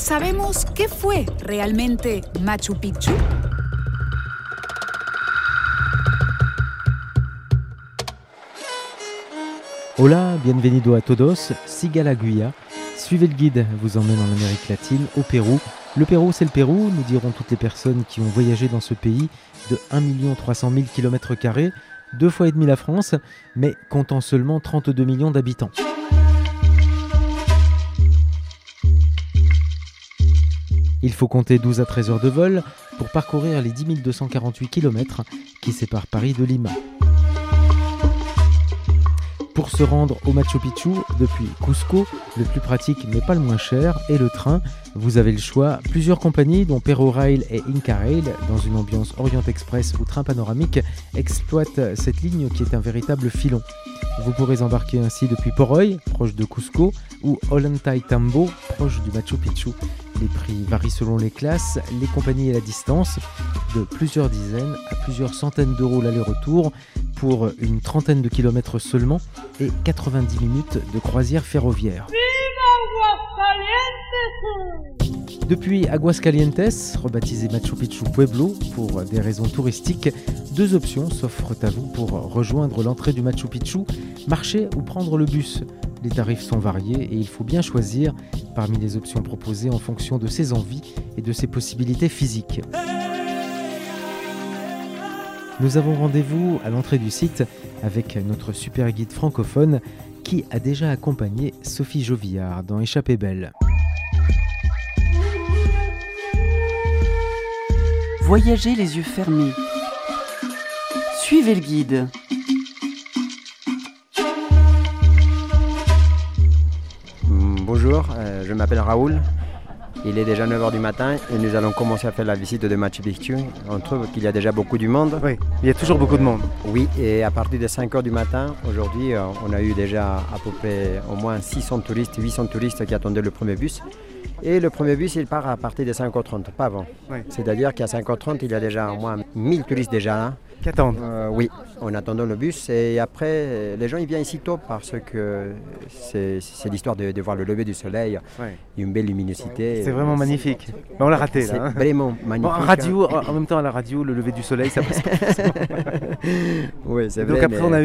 ¿Sabemos qué fue realmente Machu Picchu? Hola, bienvenido a todos, siga la Guia. Suivez le guide, vous emmène en Amérique latine, au Pérou. Le Pérou, c'est le Pérou, nous diront toutes les personnes qui ont voyagé dans ce pays de 1 300 000 km², 2 fois et demi la France, mais comptant seulement 32 millions d'habitants. Il faut compter 12 à 13 heures de vol pour parcourir les 10 248 km qui séparent Paris de Lima. Pour se rendre au Machu Picchu, depuis Cusco, le plus pratique mais pas le moins cher est le train. Vous avez le choix. Plusieurs compagnies, dont Perro Rail et Inca Rail, dans une ambiance Orient Express ou train panoramique, exploitent cette ligne qui est un véritable filon. Vous pourrez embarquer ainsi depuis Poroy, proche de Cusco, ou Ollantaytambo, proche du Machu Picchu. Les prix varient selon les classes, les compagnies et la distance, de plusieurs dizaines à plusieurs centaines d'euros l'aller-retour pour une trentaine de kilomètres seulement et 90 minutes de croisière ferroviaire. Depuis Aguascalientes, rebaptisé Machu Picchu Pueblo pour des raisons touristiques, 2 options s'offrent à vous pour rejoindre l'entrée du Machu Picchu, marcher ou prendre le bus. Les tarifs sont variés et il faut bien choisir parmi les options proposées en fonction de ses envies et de ses possibilités physiques. Nous avons rendez-vous à l'entrée du site avec notre super guide francophone qui a déjà accompagné Sophie Jovillard dans Échappée belle. Voyagez les yeux fermés. Suivez le guide. Bonjour, je m'appelle Raoul. Il est déjà 9h du matin et nous allons commencer à faire la visite de Machu Picchu. On trouve qu'il y a déjà beaucoup de monde. Oui, il y a toujours beaucoup de monde. Oui, et à partir de 5h du matin, aujourd'hui, on a eu déjà à peu près au moins 600 touristes, 800 touristes qui attendaient le premier bus. Et le premier bus, il part à partir de 5h30, pas avant. Oui. C'est-à-dire qu'à 5h30, il y a déjà au moins 1000 touristes déjà là. Qui attendent. Oui, en attendant le bus. Et après, les gens ils viennent ici tôt parce que c'est l'histoire de voir le lever du soleil. Ouais. Une belle luminosité. C'est vraiment magnifique. Mais on l'a raté là. C'est vraiment magnifique. Bon, en même temps, à la radio, le lever du soleil, ça passe pas. Oui, c'est vrai. Donc après, on a eu